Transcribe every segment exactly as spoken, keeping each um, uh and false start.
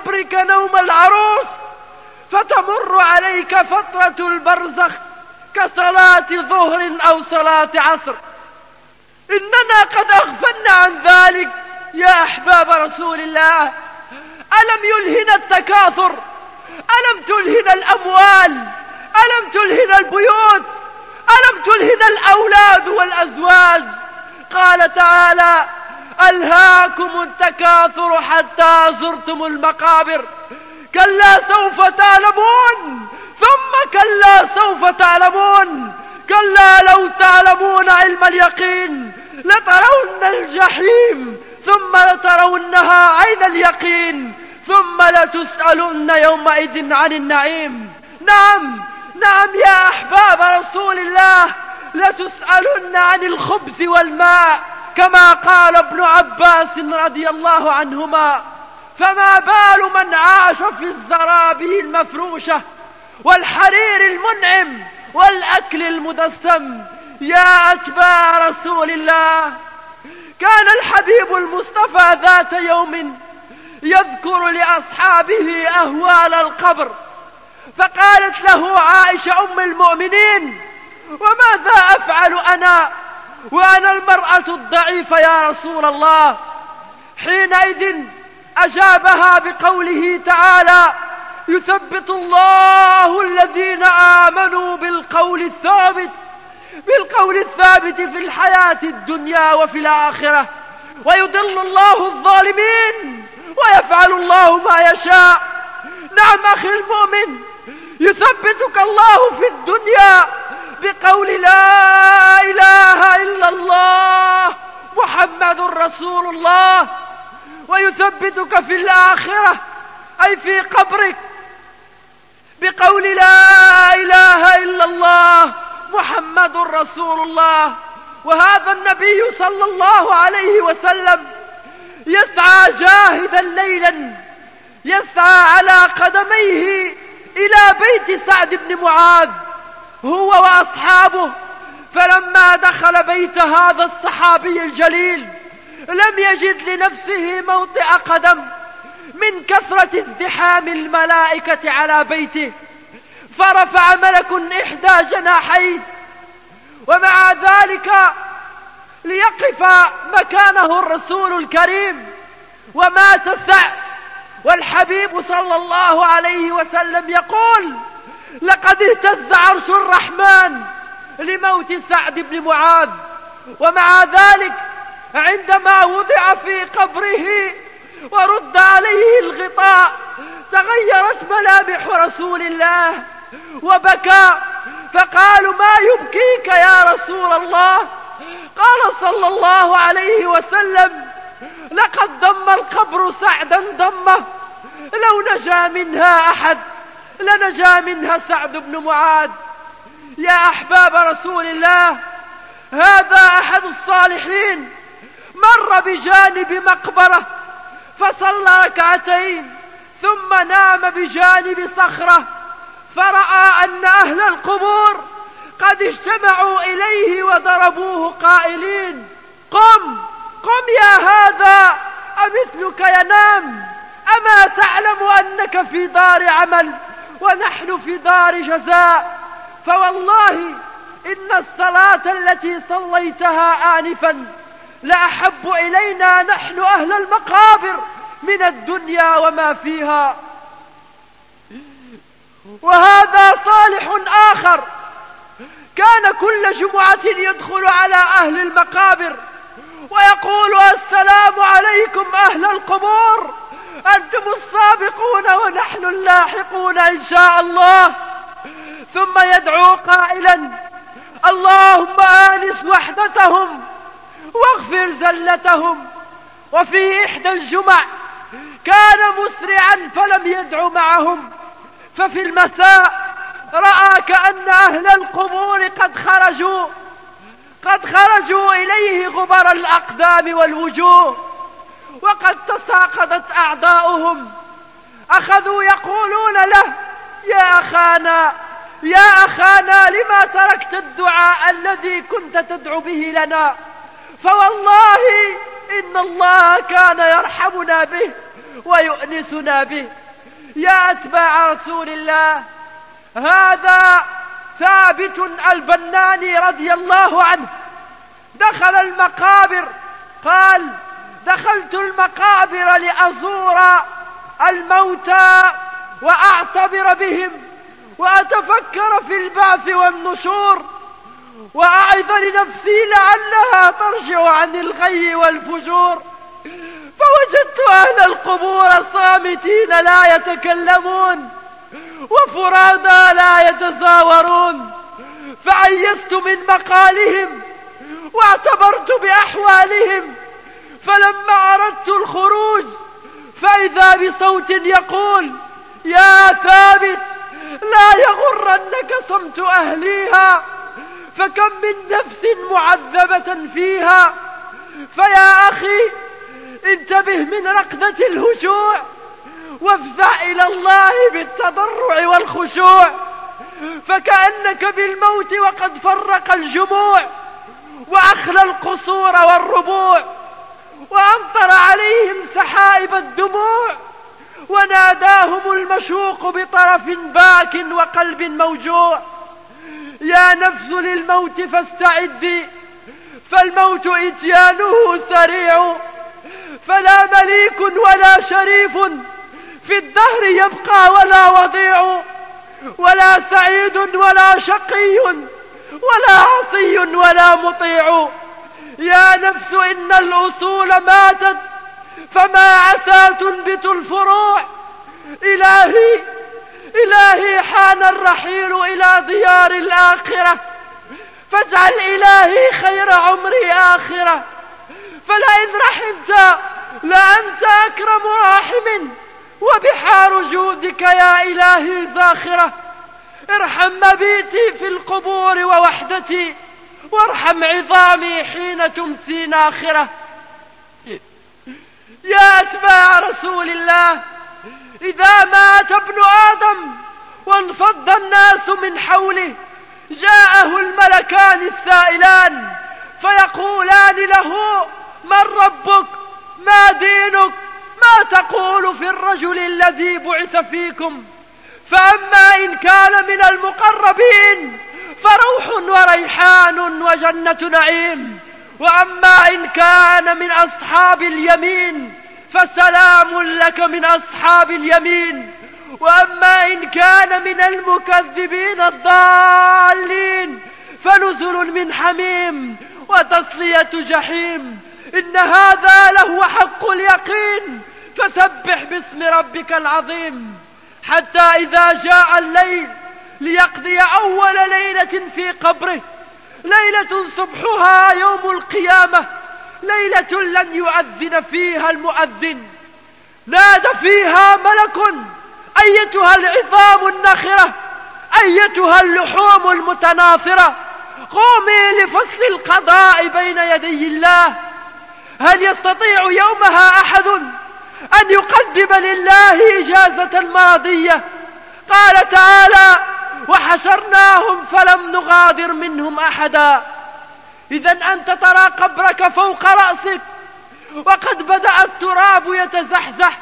قبرك نوم العروس، فتمر عليك فترة البرزخ كصلاة ظهر أو صلاة عصر. إننا قد أغفلنا عن ذلك يا أحباب رسول الله. ألم يلهنا التكاثر؟ ألم تلهنا الأموال؟ ألم تلهنا البيوت؟ ألم تلهنا الأولاد والأزواج؟ قال تعالى: ألهاكم التكاثر حتى زرتم المقابر، كلا سوف تعلمون ثم كلا سوف تعلمون، كلا لو تعلمون علم اليقين لترون الجحيم ثم لترونها عين اليقين ثم لتسألن يومئذ عن النعيم. نعم نعم يا أحباب رسول الله، لتسألن عن الخبز والماء كما قال ابن عباس رضي الله عنهما. فما بال من عاش في الزرابي المفروشة والحرير المنعم والأكل المدسم؟ يا أتباع رسول الله، كان الحبيب المصطفى ذات يوم يذكر لأصحابه أهوال القبر، فقالت له عائشة أم المؤمنين: وماذا أفعل أنا وأنا المرأة الضعيفة يا رسول الله؟ حينئذ أجابها بقوله تعالى: يثبت الله الذين آمنوا بالقول الثابت بالقول الثابت في الحياة الدنيا وفي الآخرة، ويضل الله الظالمين ويفعل الله ما يشاء. نعم أخي المؤمن، يثبتك الله في الدنيا بقول لا إله إلا الله محمد رسول الله، ويثبتك في الآخرة أي في قبرك بقول لا إله إلا الله محمد رسول الله. وهذا النبي صلى الله عليه وسلم يسعى جاهدا ليلا، يسعى على قدميه إلى بيت سعد بن معاذ هو وأصحابه. فلما دخل بيت هذا الصحابي الجليل لم يجد لنفسه موطئ قدم من كثرة ازدحام الملائكة على بيته، فرفع ملك إحدى جناحيه، ومع ذلك ليقف مكانه الرسول الكريم ومات سعد. والحبيب صلى الله عليه وسلم يقول: لقد اهتز عرش الرحمن لموت سعد بن معاذ. ومع ذلك عندما وضع في قبره ورد عليه الغطاء تغيرت ملامح رسول الله وبكى، فقالوا: ما يبكيك يا رسول الله؟ قال صلى الله عليه وسلم: لقد ضم القبر سعدا ضمه، لو نجا منها أحد لنجا منها سعد بن معاذ. يا أحباب رسول الله، هذا أحد الصالحين مر بجانب مقبرة فصلى ركعتين ثم نام بجانب صخرة، فرأى أن أهل القبور قد اجتمعوا إليه وضربوه قائلين: قم قم يا هذا، أمثلك ينام؟ أما تعلم أنك في دار عمل ونحن في دار جزاء؟ فوالله إن الصلاة التي صليتها آنفا لأحب إلينا نحن أهل المقابر من الدنيا وما فيها. وهذا صالح آخر كان كل جمعة يدخل على أهل المقابر ويقول: السلام عليكم أهل القبور، أنتم السابقون ونحن اللاحقون إن شاء الله. ثم يدعو قائلا: اللهم آنس وحدتهم واغفر زلتهم. وفي إحدى الجمع كان مسرعا فلم يدعو معهم، ففي المساء رأى كأن أهل القبور قد خرجوا قد خرجوا إليه غبر الأقدام والوجوه وقد تساقطت أعداؤهم. أخذوا يقولون له: يا أخانا يا أخانا لما تركت الدعاء الذي كنت تدعو به لنا؟ فوالله إن الله كان يرحمنا به ويؤنسنا به. يا أتباع رسول الله، هذا ثابت البناني رضي الله عنه دخل المقابر، قال: دخلت المقابر لأزور الموتى وأعتبر بهم وأتفكر في البعث والنشور، وأعظ لنفسي لعلها ترجع عن الغي والفجور، فوجدت أهل القبور صامتين لا يتكلمون وفرادا لا يتزاورون، فعيست من مقالهم واعتبرت بأحوالهم، فلما أردت الخروج فإذا بصوت يقول: يا ثابت، لا يغرنك صمت أهليها، فكم من نفس معذبة فيها. فيا أخي، انتبه من ركضة الهجوع وافزع إلى الله بالتضرع والخشوع، فكأنك بالموت وقد فرق الجموع وأخلى القصور والربوع، وأمطر عليهم سحائب الدموع، وناداهم المشوق بطرف باك وقلب موجوع. يا نفس للموت فاستعدي، فالموت إتيانه سريع، فلا مليك ولا شريف في الدهر يبقى ولا وضيع، ولا سعيد ولا شقي ولا عصي ولا مطيع. يا نفس إن الأصول ماتت، فما عسى تنبت الفروع. إلهي إلهي، حان الرحيل إلى ديار الآخرة، فاجعل إلهي خير عمري آخرة، فلئن رحمت لأنت أكرم راحم، وبحار جودك يا إلهي زاخرة. ارحم مبيتي في القبور ووحدتي، وارحم عظامي حين تمسي ناخرة. يا أتباع رسول الله، إذا مات ابن آدم وانفض الناس من حوله، جاءه الملكان السائلان فيقولان له: من ربك؟ ما دينك؟ ما تقول في الرجل الذي بعث فيكم؟ فأما إن كان من المقربين فروح وريحان وجنة نعيم، وأما إن كان من أصحاب اليمين فسلام لك من أصحاب اليمين، وأما إن كان من المكذبين الضالين فنزل من حميم وتصلية جحيم. إن هذا لهو حق اليقين، فسبح باسم ربك العظيم. حتى إذا جاء الليل ليقضي أول ليلة في قبره، ليلة صبحها يوم القيامة، ليلة لن يؤذن فيها المؤذن، نادى فيها ملك: أيتها العظام النخرة، أيتها اللحوم المتناثرة، قومي لفصل القضاء بين يدي الله. هل يستطيع يومها أحد أن يقدم لله إجازة مرضية؟ قال تعالى: وحشرناهم فلم نغادر منهم أحدا. إذن أنت ترى قبرك فوق رأسك، وقد بدأ التراب يتزحزح،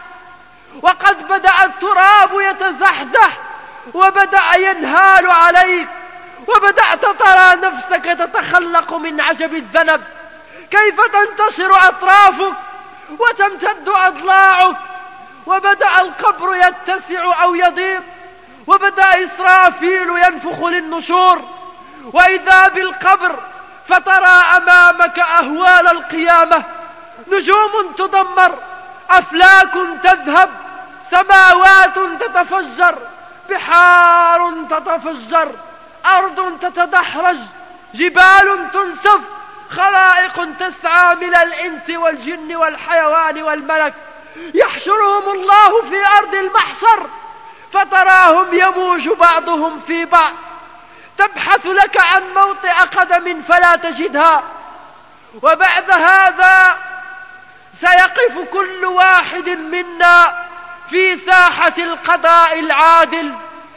وقد بدأ التراب يتزحزح وبدأ ينهال عليك، وبدأت ترى نفسك تتخلق من عجب الذنب، كيف تنتشر أطرافك وتمتد أضلاعك، وبدأ القبر يتسع أو يضيق، وبدأ إسرافيل ينفخ للنشور، وإذا بالقبر فترى أمامك أهوال القيامة، نجوم تدمر، أفلاك تذهب، سماوات تتفجر، بحار تتفجر، أرض تتدحرج، جبال تنسف، خلائق تسعى من الإنس والجن والحيوان والملك، يحشرهم الله في أرض المحشر فتراهم يموج بعضهم في بعض، تبحث لك عن موطئ قدم فلا تجدها. وبعد هذا سيقف كل واحد منا في ساحة القضاء العادل.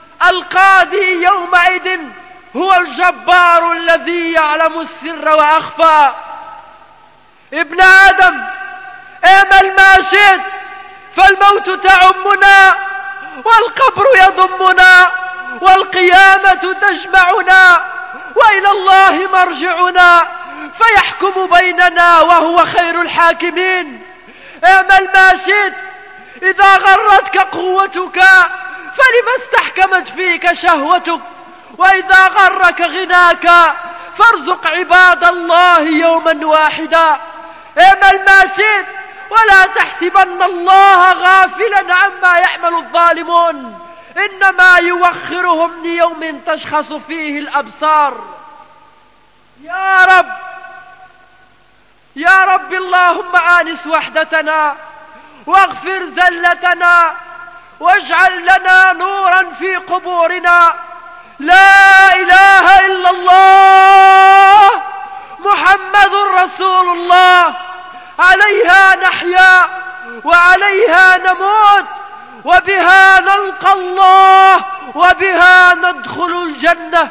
القاضي يومئذ هو الجبار الذي يعلم السر وأخفى. ابن آدم، اعمل ما شئت فالموت تعمنا والقبر يضمنا والقيامة تجمعنا وإلى الله مرجعنا فيحكم بيننا وهو خير الحاكمين. اعمل ما شئت، إذا غرتك قوتك فلما استحكمت فيك شهوتك، وإذا غرك غناك فارزق عباد الله يوما واحدا. اعمل ما شئت ولا تحسبن الله غافلا عما يعمل الظالمون، إنما يوخرهم ليوم تشخص فيه الأبصار. يا رب يا رب اللهم آنس وحدتنا واغفر زلتنا واجعل لنا نورا في قبورنا. لا إله إلا الله محمد رسول الله، عليها نحيا وعليها نموت وبها نلقى الله وبها ندخل الجنة.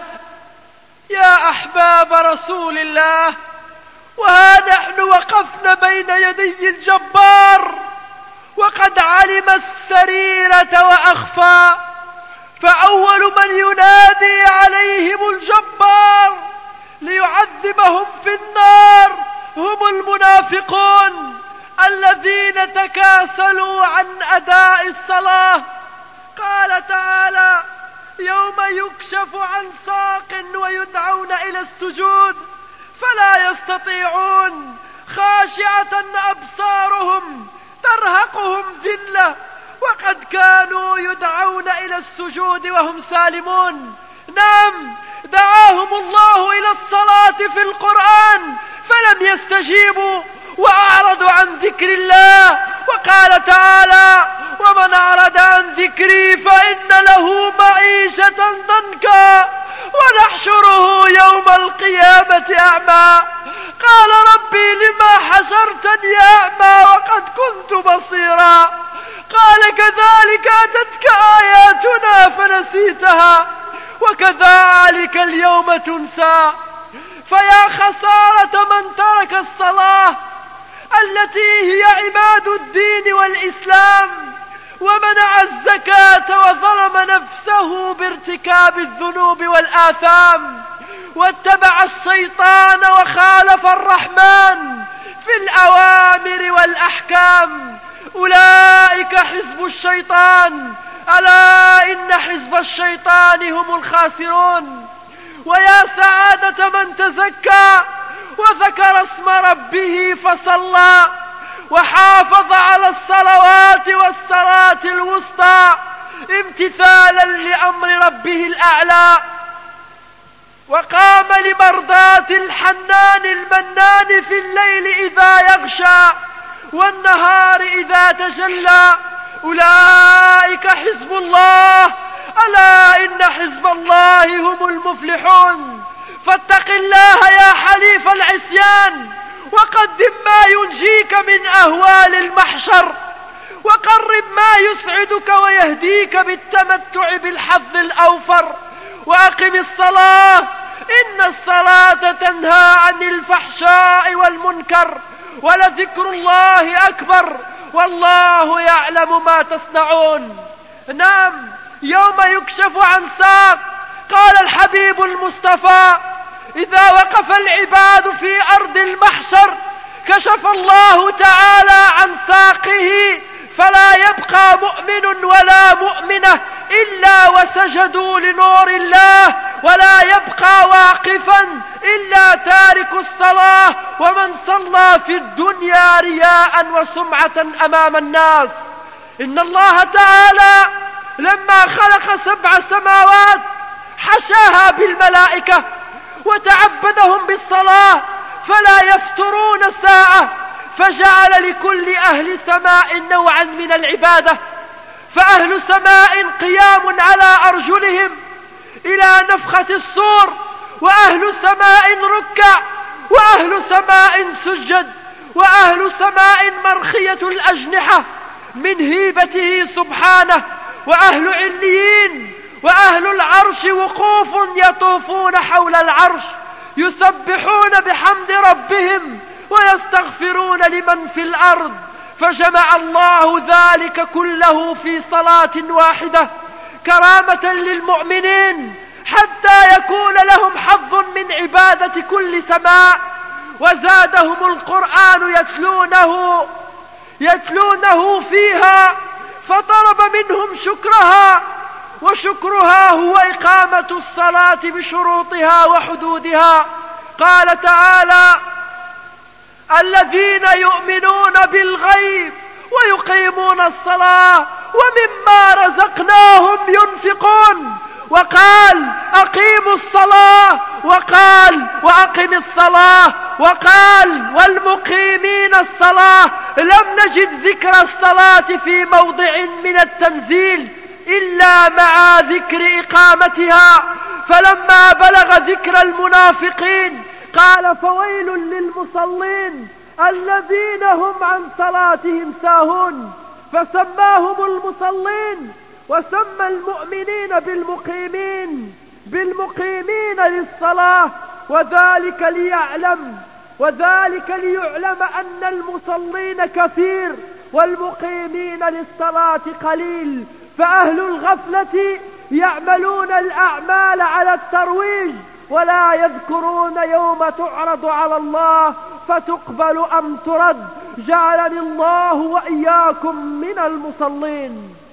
يا أحباب رسول الله، وها نحن وقفنا بين يدي الجبار وقد علم السريرة وأخفى، فأول من ينادي عليهم الجبار ليعذبهم في النار هم المنافقون الذين تكاسلوا عن أداء الصلاة. قال تعالى: يوم يكشف عن ساق ويدعون إلى السجود فلا يستطيعون، خاشعة أبصارهم ترهقهم ذلة وقد كانوا يدعون إلى السجود وهم سالمون. نعم، دعاهم الله إلى الصلاة في القرآن فلم يستجيبوا وأعرضوا عن ذكر الله، وقال تعالى: ومن أعرض عن ذكري فإن له معيشة ضنكا ونحشره يوم القيامة أعمى. قال: ربي لما حشرتني أعمى وقد كنت بصيرا. قال: كذلك أتتك آياتنا فنسيتها وكذلك اليوم تنسى. فيا خسارة من ترك الصلاة التي هي عماد الدين والإسلام، ومنع الزكاة وظلم نفسه بارتكاب الذنوب والآثام، واتبع الشيطان وخالف الرحمن في الأوامر والأحكام. أولئك حزب الشيطان، ألا إن حزب الشيطان هم الخاسرون. ويا سعادة من تزكى وذكر اسم ربه فصلى وحافظ على الصلوات والصلاة الوسطى امتثالا لأمر ربه الأعلى، وقام لمرضاة الحنان المنان في الليل إذا يغشى والنهار إذا تجلى. أولئك حزب الله، ألا إن حزب الله هم المفلحون. فاتق الله يا حليف العصيان، وقدم ما ينجيك من أهوال المحشر، وقرب ما يسعدك ويهديك بالتمتع بالحظ الأوفر. وأقم الصلاة، إن الصلاة تنهى عن الفحشاء والمنكر، ولذكر الله أكبر والله يعلم ما تصنعون. نعم، يوم يكشف عن ساق. قال الحبيب المصطفى: إذا وقف العباد في أرض المحشر كشف الله تعالى عن ساقه فلا يبقى مؤمن ولا مؤمنة إلا وسجدوا لنور الله، ولا يبقى واقفا إلا تارك الصلاة ومن صلى في الدنيا رياء وسمعة أمام الناس. إن الله تعالى لما خلق سبع سماوات حشاها بالملائكة وتعبدهم بالصلاة فلا يفترون ساعة، فجعل لكل أهل سماء نوعا من العبادة، فأهل سماء قيام على أرجلهم إلى نفخة الصور، وأهل سماء ركع، وأهل سماء سجد، وأهل سماء مرخية الأجنحة من هيبته سبحانه، وأهل عليين وأهل العرش وقوف يطوفون حول العرش يسبحون بحمد ربهم ويستغفرون لمن في الأرض. فجمع الله ذلك كله في صلاة واحدة كرامة للمؤمنين حتى يكون لهم حظ من عبادة كل سماء. وزادهم القرآن يتلونه يتلونه فيها فطلب منهم شكرها، وشكرها هو إقامة الصلاة بشروطها وحدودها. قال تعالى: الذين يؤمنون بالغيب ويقيمون الصلاة ومما رزقناهم ينفقون. وقال: أقيموا الصلاة، وقال: وأقم الصلاة، وقال: والمقيمين الصلاة. لم نجد ذكر الصلاة في موضع من التنزيل إلا مع ذكر إقامتها. فلما بلغ ذكر المنافقين قال: فويل للمصلين الذين هم عن صلاتهم ساهون. فسماهم المصلين، وسمى المؤمنين بالمقيمين بالمقيمين للصلاة، وذلك ليعلم وذلك ليعلم أن المصلين كثير والمقيمين للصلاة قليل. فأهل الغفلة يعملون الأعمال على الترويج ولا يذكرون يوم تعرض على الله فتقبل أم ترد. جعلني الله وإياكم من المصلين.